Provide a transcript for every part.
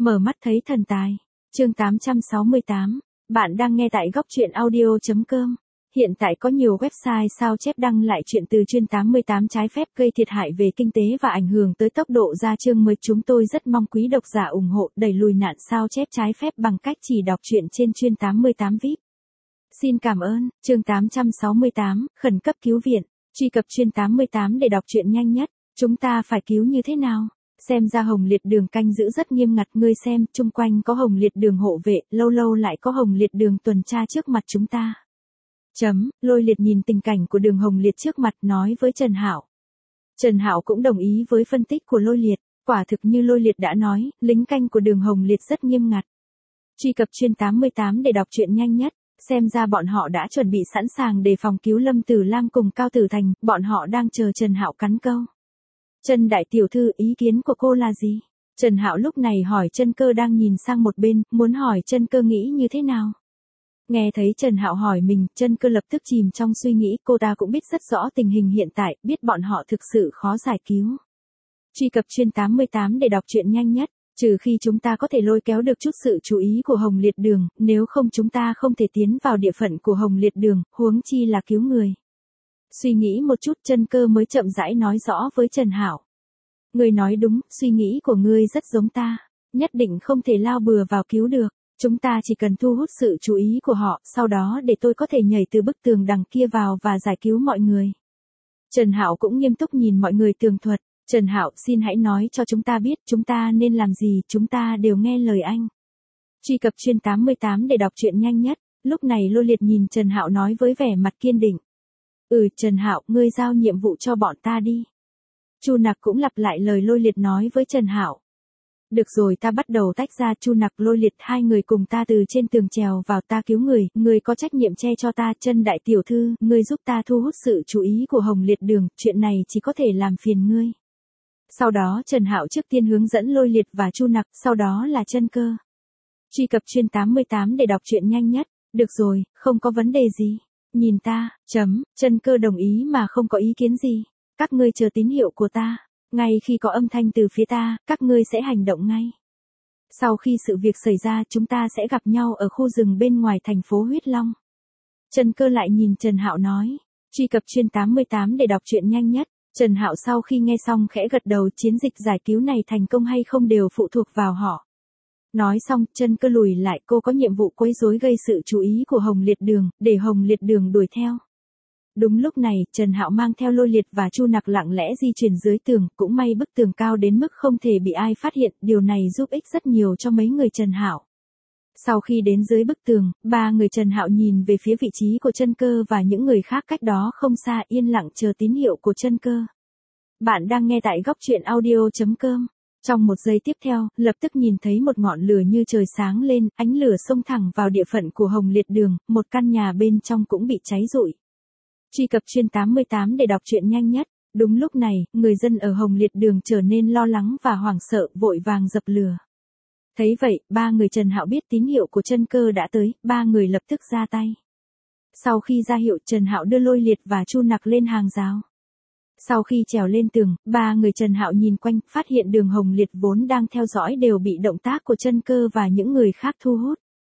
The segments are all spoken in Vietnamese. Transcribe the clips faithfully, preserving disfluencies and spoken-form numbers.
Mở mắt thấy thần tài. Chương tám trăm sáu mươi tám. Bạn đang nghe tại góc truyện audio chấm com. Hiện tại có nhiều website sao chép đăng lại chuyện từ chuyên tám mươi tám trái phép gây thiệt hại về kinh tế và ảnh hưởng tới tốc độ ra chương mới. Chúng tôi rất mong quý độc giả ủng hộ đẩy lùi nạn sao chép trái phép bằng cách chỉ đọc truyện trên chuyên tám mươi tám vi ai pi. Xin cảm ơn. Chương tám trăm sáu mươi tám. Khẩn cấp cứu viện. Truy cập chuyên tám mươi tám để đọc truyện nhanh nhất. Chúng ta phải cứu như thế nào? Xem ra Hồng Liệt Đường canh giữ rất nghiêm ngặt, ngươi xem, chung quanh có Hồng Liệt Đường hộ vệ, lâu lâu lại có Hồng Liệt Đường tuần tra trước mặt chúng ta. Chấm, Lôi Liệt nhìn tình cảnh của Đường Hồng Liệt trước mặt nói với Trần Hạo. Trần Hạo cũng đồng ý với phân tích của Lôi Liệt, quả thực như Lôi Liệt đã nói, lính canh của Đường Hồng Liệt rất nghiêm ngặt. Truy cập chuyên tám mươi tám để đọc truyện nhanh nhất. Xem ra bọn họ đã chuẩn bị sẵn sàng để phòng cứu Lâm Tử Lam cùng Cao Tử Thành, bọn họ đang chờ Trần Hạo cắn câu. Trần đại tiểu thư, ý kiến của cô là gì? Trần Hạo lúc này hỏi Trân Cơ đang nhìn sang một bên, muốn hỏi Trân Cơ nghĩ như thế nào. Nghe thấy Trần Hạo hỏi mình, Trân Cơ lập tức chìm trong suy nghĩ, cô ta cũng biết rất rõ tình hình hiện tại, biết bọn họ thực sự khó giải cứu. Truy cập chuyên tám mươi tám để đọc truyện nhanh nhất. Trừ khi chúng ta có thể lôi kéo được chút sự chú ý của Hồng Liệt Đường, nếu không chúng ta không thể tiến vào địa phận của Hồng Liệt Đường, huống chi là cứu người. Suy nghĩ một chút, Trân Cơ mới chậm rãi nói rõ với Trần Hạo. Ngươi nói đúng, suy nghĩ của ngươi rất giống ta, nhất định không thể lao bừa vào cứu được, chúng ta chỉ cần thu hút sự chú ý của họ, sau đó để tôi có thể nhảy từ bức tường đằng kia vào và giải cứu mọi người. Trần Hạo cũng nghiêm túc nhìn mọi người tường thuật. Trần Hạo, xin hãy nói cho chúng ta biết chúng ta nên làm gì, chúng ta đều nghe lời anh. Truy cập chuyên tám mươi tám để đọc truyện nhanh nhất. Lúc này Lôi Liệt nhìn Trần Hạo nói với vẻ mặt kiên định. Ừ, Trần Hạo, ngươi giao nhiệm vụ cho bọn ta đi. Chu Nặc cũng lặp lại lời Lôi Liệt nói với Trần Hạo. Được rồi, ta bắt đầu tách ra. Chu Nặc, Lôi Liệt, hai người cùng ta từ trên tường trèo vào, ta cứu người, ngươi có trách nhiệm che cho ta. Trân đại tiểu thư, ngươi giúp ta thu hút sự chú ý của Hồng Liệt Đường, chuyện này chỉ có thể làm phiền ngươi. Sau đó Trần Hạo trước tiên hướng dẫn Lôi Liệt và Chu Nặc, sau đó là Trân Cơ. Truy cập chuyên tám mươi tám để đọc truyện nhanh nhất. Được rồi, không có vấn đề gì. Nhìn ta, chấm, Trân Cơ đồng ý mà không có ý kiến gì. Các ngươi chờ tín hiệu của ta. Ngay khi có âm thanh từ phía ta, các ngươi sẽ hành động ngay. Sau khi sự việc xảy ra, chúng ta sẽ gặp nhau ở khu rừng bên ngoài thành phố Huyết Long. Trân Cơ lại nhìn Trần Hạo nói. Truy cập chuyên tám mươi tám để đọc truyện nhanh nhất. Trần Hạo sau khi nghe xong khẽ gật đầu, chiến dịch giải cứu này thành công hay không đều phụ thuộc vào họ. Nói xong, Trân Cơ lùi lại, cô có nhiệm vụ quấy rối gây sự chú ý của Hồng Liệt Đường, để Hồng Liệt Đường đuổi theo. Đúng lúc này, Trần Hạo mang theo Lôi Liệt và Chu Nặc lặng lẽ di chuyển dưới tường, cũng may bức tường cao đến mức không thể bị ai phát hiện, điều này giúp ích rất nhiều cho mấy người Trần Hạo. Sau khi đến dưới bức tường, ba người Trần Hạo nhìn về phía vị trí của Trân Cơ và những người khác cách đó không xa, yên lặng chờ tín hiệu của Trân Cơ. Bạn đang nghe tại góc truyện audio chấm com. Trong một giây tiếp theo, lập tức nhìn thấy một ngọn lửa như trời sáng lên, ánh lửa xông thẳng vào địa phận của Hồng Liệt Đường, một căn nhà bên trong cũng bị cháy rụi. Truy cập chuyên tám mươi tám để đọc truyện nhanh nhất. Đúng lúc này, người dân ở Hồng Liệt Đường trở nên lo lắng và hoảng sợ, vội vàng dập lửa. Thấy vậy, ba người Trần Hạo biết tín hiệu của Trân Cơ đã tới, ba người lập tức ra tay. Sau khi ra hiệu, Trần Hạo đưa Lôi Liệt và Chu Nặc lên hàng rào. Sau khi trèo lên tường, ba người Trần Hạo nhìn quanh, phát hiện Đường Hồng Liệt vốn đang theo dõi đều bị động tác của Trân Cơ và những người khác thu hút.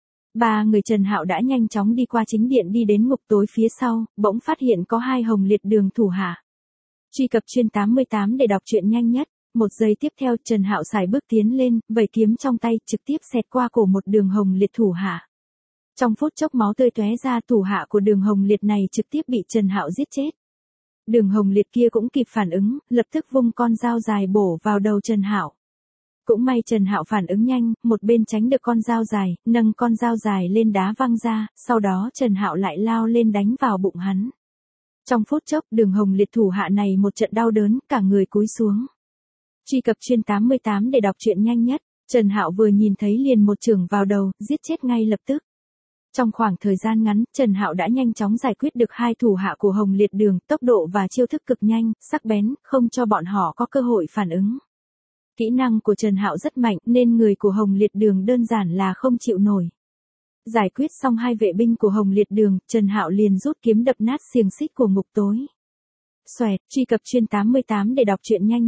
Ba người Trần Hạo đã nhanh chóng đi qua chính điện đi đến ngục tối phía sau, bỗng phát hiện có hai Hồng Liệt Đường thủ hạ. Truy cập chuyên tám mươi tám để đọc truyện nhanh nhất. Một giây tiếp theo, Trần Hạo sải bước tiến lên, vẩy kiếm trong tay, trực tiếp xẹt qua cổ một Đường Hồng Liệt thủ hạ. Trong phút chốc máu tươi tóe ra, thủ hạ của Đường Hồng Liệt này trực tiếp bị Trần Hạo giết chết. Đường Hồng Liệt kia cũng kịp phản ứng, lập tức vung con dao dài bổ vào đầu Trần Hạo. Cũng may Trần Hạo phản ứng nhanh, một bên tránh được con dao dài, nâng con dao dài lên đá văng ra, sau đó Trần Hạo lại lao lên đánh vào bụng hắn. Trong phút chốc, Đường Hồng Liệt thủ hạ này một trận đau đớn, cả người cúi xuống. Truy cập chuyên tám mươi tám để đọc truyện nhanh nhất. Trần Hạo vừa nhìn thấy liền một chưởng vào đầu, giết chết ngay lập tức. Trong khoảng thời gian ngắn, Trần Hạo đã nhanh chóng giải quyết được hai thủ hạ của Hồng Liệt Đường, tốc độ và chiêu thức cực nhanh, sắc bén, không cho bọn họ có cơ hội phản ứng. Kỹ năng của Trần Hạo rất mạnh nên người của Hồng Liệt Đường đơn giản là không chịu nổi. Giải quyết xong hai vệ binh của Hồng Liệt Đường, Trần Hạo liền rút kiếm đập nát xiềng xích của ngục tối. Xoẹt, truy cập chuyên tám mươi tám để đọc truyện nhanh nhất.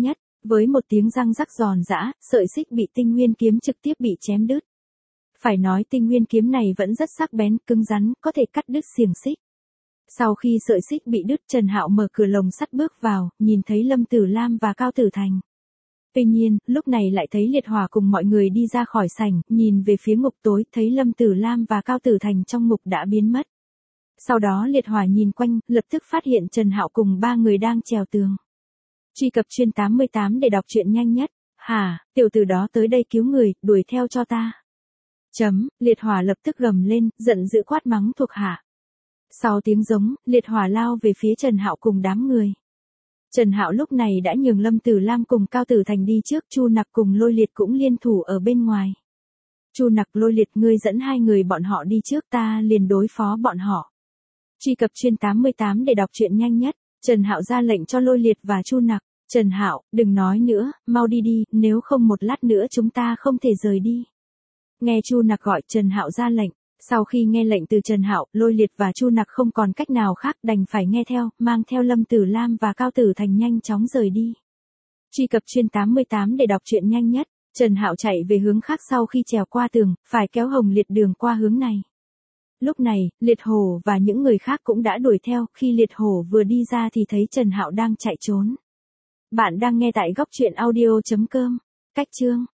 Với một tiếng răng rắc giòn giã, sợi xích bị tinh nguyên kiếm trực tiếp bị chém đứt. Phải nói tinh nguyên kiếm này vẫn rất sắc bén, cứng rắn, có thể cắt đứt xiềng xích. Sau khi sợi xích bị đứt, Trần Hạo mở cửa lồng sắt bước vào, nhìn thấy Lâm Tử Lam và Cao Tử Thành. Tuy nhiên, lúc này lại thấy Liệt Hỏa cùng mọi người đi ra khỏi sảnh, nhìn về phía ngục tối, thấy Lâm Tử Lam và Cao Tử Thành trong ngục đã biến mất. Sau đó Liệt Hỏa nhìn quanh, lập tức phát hiện Trần Hạo cùng ba người đang trèo tường. Truy cập chuyên tám mươi tám để đọc truyện nhanh nhất. Hả, tiểu tử đó tới đây cứu người, đuổi theo cho ta. Chấm, Liệt Hỏa lập tức gầm lên, giận dữ quát mắng thuộc hạ. Sau tiếng giống, Liệt Hỏa lao về phía Trần Hạo cùng đám người. Trần Hạo lúc này đã nhường Lâm Tử Lam cùng Cao Tử Thành đi trước, Chu Nặc cùng Lôi Liệt cũng liên thủ ở bên ngoài. Chu Nặc, Lôi Liệt, ngươi dẫn hai người bọn họ đi trước, ta liền đối phó bọn họ. Truy cập chuyên tám mươi tám để đọc truyện nhanh nhất. Trần Hạo ra lệnh cho Lôi Liệt và Chu Nặc. Trần Hạo, đừng nói nữa, mau đi đi, nếu không một lát nữa chúng ta không thể rời đi. Nghe Chu Nặc gọi, Trần Hạo ra lệnh. Sau khi nghe lệnh từ Trần Hạo, Lôi Liệt và Chu Nặc không còn cách nào khác, đành phải nghe theo, mang theo Lâm Tử Lam và Cao Tử Thành nhanh chóng rời đi. Truy cập chuyên tám mươi tám để đọc truyện nhanh nhất. Trần Hạo chạy về hướng khác sau khi trèo qua tường, phải kéo Hồng Liệt Đường qua hướng này. Lúc này, Liệt Hổ và những người khác cũng đã đuổi theo, khi Liệt Hổ vừa đi ra thì thấy Trần Hạo đang chạy trốn. Bạn đang nghe tại góc truyện audio chấm com. Cách chương